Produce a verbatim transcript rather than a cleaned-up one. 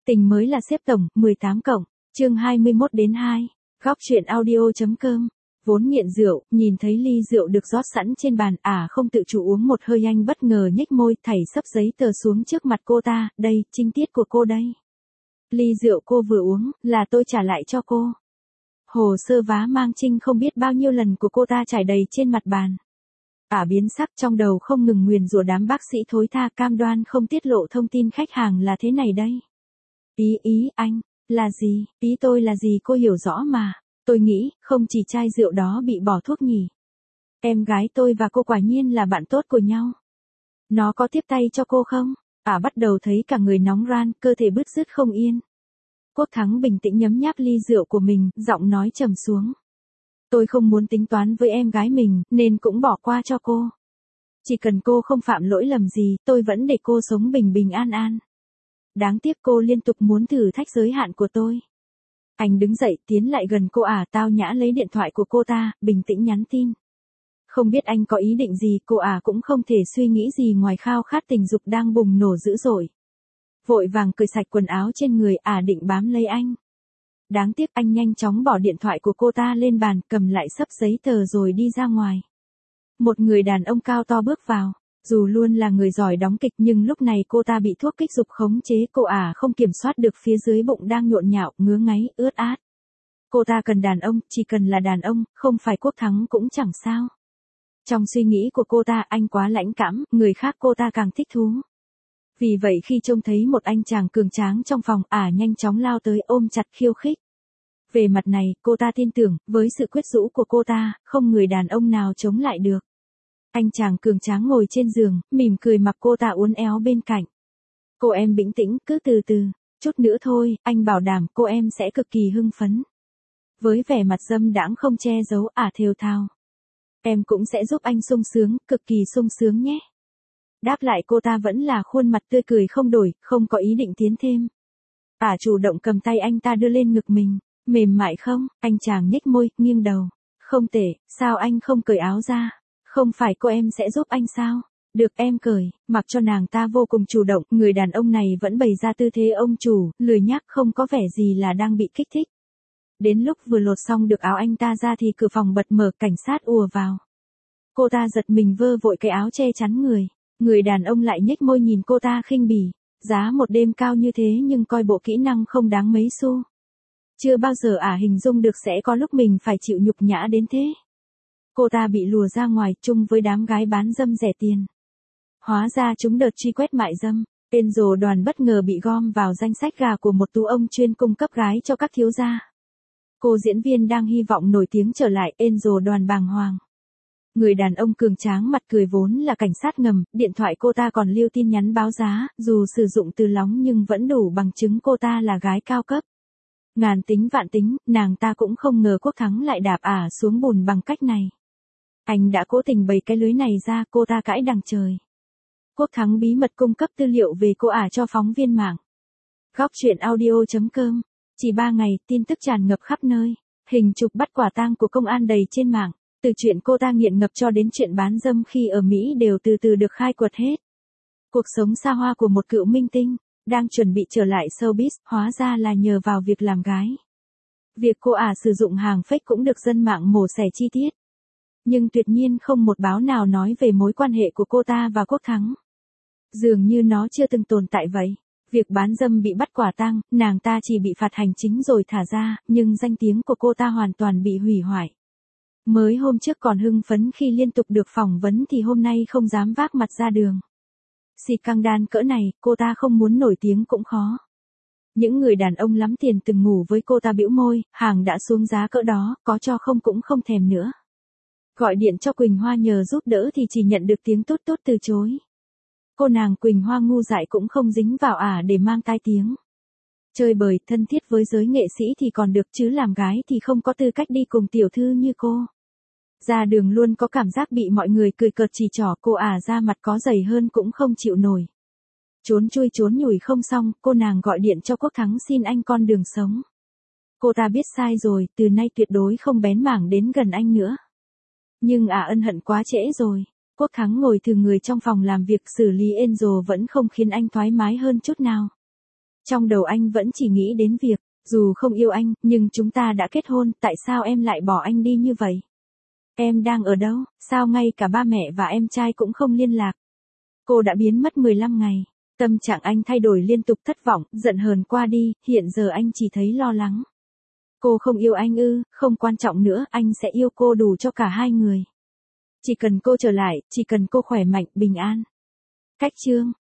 Tình mới là xếp tổng, mười tám cộng, chương hai mươi mốt đến hai. Góc truyện audio.com. Vốn nghiện rượu, nhìn thấy ly rượu được rót sẵn trên bàn, à không tự chủ uống một hơi, anh bất ngờ nhếch môi, thảy sấp giấy tờ xuống trước mặt cô ta, đây, trinh tiết của cô đây. Ly rượu cô vừa uống, là tôi trả lại cho cô. Hồ sơ vá mang trinh không biết bao nhiêu lần của cô ta trải đầy trên mặt bàn. Ả biến sắc, trong đầu không ngừng nguyền rủa đám bác sĩ thối tha, cam đoan không tiết lộ thông tin khách hàng là thế này đây. Ý ý anh, là gì, ý tôi là gì cô hiểu rõ mà, tôi nghĩ, không chỉ chai rượu đó bị bỏ thuốc nhỉ. Em gái tôi và cô quả nhiên là bạn tốt của nhau. Nó có tiếp tay cho cô không? Ả bắt đầu thấy cả người nóng ran, cơ thể bứt rứt không yên. Quốc Thắng bình tĩnh nhấm nháp ly rượu của mình, giọng nói trầm xuống. Tôi không muốn tính toán với em gái mình, nên cũng bỏ qua cho cô. Chỉ cần cô không phạm lỗi lầm gì, tôi vẫn để cô sống bình bình an an. Đáng tiếc cô liên tục muốn thử thách giới hạn của tôi. Anh đứng dậy, tiến lại gần cô. Ả tao nhã lấy điện thoại của cô ta, bình tĩnh nhắn tin. Không biết anh có ý định gì, cô Ả cũng không thể suy nghĩ gì ngoài khao khát tình dục đang bùng nổ dữ dội. Vội vàng cởi sạch quần áo trên người, Ả định bám lấy anh. Đáng tiếc anh nhanh chóng bỏ điện thoại của cô ta lên bàn, cầm lại xấp giấy tờ rồi đi ra ngoài. Một người đàn ông cao to bước vào. Dù luôn là người giỏi đóng kịch nhưng lúc này cô ta bị thuốc kích dục khống chế, cô Ả không kiểm soát được phía dưới bụng đang nhộn nhạo, ngứa ngáy, ướt át. Cô ta cần đàn ông, chỉ cần là đàn ông, không phải Quốc Thắng cũng chẳng sao. Trong suy nghĩ của cô ta, anh quá lãnh cảm, người khác cô ta càng thích thú. Vì vậy khi trông thấy một anh chàng cường tráng trong phòng, Ả nhanh chóng lao tới ôm chặt khiêu khích. Về mặt này, cô ta tin tưởng, với sự quyết rũ của cô ta, không người đàn ông nào chống lại được. Anh chàng cường tráng ngồi trên giường, mỉm cười mặc cô ta uốn éo bên cạnh. Cô em bình tĩnh, cứ từ từ, chút nữa thôi, anh bảo đảm cô em sẽ cực kỳ hưng phấn. Với vẻ mặt dâm đãng không che giấu, Ả thều thào. Em cũng sẽ giúp anh sung sướng, cực kỳ sung sướng nhé. Đáp lại cô ta vẫn là khuôn mặt tươi cười không đổi, không có ý định tiến thêm. Ả chủ động cầm tay anh ta đưa lên ngực mình. Mềm mại không? Anh chàng nhếch môi, nghiêng đầu. Không tệ, sao anh không cởi áo ra? Không phải cô em sẽ giúp anh sao? Được em cởi, mặc cho nàng ta vô cùng chủ động, người đàn ông này vẫn bày ra tư thế ông chủ, lười nhác không có vẻ gì là đang bị kích thích. Đến lúc vừa lột xong được áo anh ta ra thì cửa phòng bật mở, cảnh sát ùa vào. Cô ta giật mình vơ vội cái áo che chắn người. Người đàn ông lại nhếch môi nhìn cô ta khinh bỉ. Giá một đêm cao như thế nhưng coi bộ kỹ năng không đáng mấy xu. Chưa bao giờ Ả hình dung được sẽ có lúc mình phải chịu nhục nhã đến thế. Cô ta bị lùa ra ngoài chung với đám gái bán dâm rẻ tiền. Hóa ra chúng đợt truy quét mại dâm, Angel Đoàn bất ngờ bị gom vào danh sách gà của một tú ông chuyên cung cấp gái cho các thiếu gia. Cô diễn viên đang hy vọng nổi tiếng trở lại, Angel Đoàn bàng hoàng. Người đàn ông cường tráng mặt cười vốn là cảnh sát ngầm, điện thoại cô ta còn lưu tin nhắn báo giá, dù sử dụng từ lóng nhưng vẫn đủ bằng chứng cô ta là gái cao cấp. Ngàn tính vạn tính, nàng ta cũng không ngờ Quốc Thắng lại đạp Ả xuống bùn bằng cách này. Anh đã cố tình bày cái lưới này ra, cô ta cãi đằng trời. Quốc Thắng bí mật cung cấp tư liệu về cô Ả cho phóng viên mạng. Góc truyện audio.com. Chỉ ba ngày, tin tức tràn ngập khắp nơi. Hình chụp bắt quả tang của công an đầy trên mạng. Từ chuyện cô ta nghiện ngập cho đến chuyện bán dâm khi ở Mỹ đều từ từ được khai quật hết. Cuộc sống xa hoa của một cựu minh tinh, đang chuẩn bị trở lại showbiz, hóa ra là nhờ vào việc làm gái. Việc cô Ả sử dụng hàng fake cũng được dân mạng mổ xẻ chi tiết. Nhưng tuyệt nhiên không một báo nào nói về mối quan hệ của cô ta và Quốc Thắng. Dường như nó chưa từng tồn tại vậy. Việc bán dâm bị bắt quả tang, nàng ta chỉ bị phạt hành chính rồi thả ra, nhưng danh tiếng của cô ta hoàn toàn bị hủy hoại. Mới hôm trước còn hưng phấn khi liên tục được phỏng vấn thì hôm nay không dám vác mặt ra đường. Xì căng đan cỡ này, cô ta không muốn nổi tiếng cũng khó. Những người đàn ông lắm tiền từng ngủ với cô ta bĩu môi, hàng đã xuống giá cỡ đó, có cho không cũng không thèm nữa. Gọi điện cho Quỳnh Hoa nhờ giúp đỡ thì chỉ nhận được tiếng tốt tốt từ chối. Cô nàng Quỳnh Hoa ngu dại cũng không dính vào Ả để mang tai tiếng. Chơi bời, thân thiết với giới nghệ sĩ thì còn được chứ làm gái thì không có tư cách đi cùng tiểu thư như cô. Ra đường luôn có cảm giác bị mọi người cười cợt chỉ trỏ, cô Ả ra mặt có dày hơn cũng không chịu nổi. Trốn chui trốn nhủi không xong, cô nàng gọi điện cho Quốc Thắng xin anh con đường sống. Cô ta biết sai rồi, từ nay tuyệt đối không bén mảng đến gần anh nữa. Nhưng Ả ân hận quá trễ rồi. Quốc Thắng ngồi thừ người trong phòng làm việc xử lý Angel vẫn không khiến anh thoải mái hơn chút nào. Trong đầu anh vẫn chỉ nghĩ đến việc, dù không yêu anh, nhưng chúng ta đã kết hôn, tại sao em lại bỏ anh đi như vậy? Em đang ở đâu, sao ngay cả ba mẹ và em trai cũng không liên lạc? Cô đã biến mất mười lăm ngày. Tâm trạng anh thay đổi liên tục, thất vọng, giận hờn qua đi, hiện giờ anh chỉ thấy lo lắng. Cô không yêu anh ư? Không quan trọng nữa, anh sẽ yêu cô đủ cho cả hai người. Chỉ cần cô trở lại, chỉ cần cô khỏe mạnh, bình an. Cách chương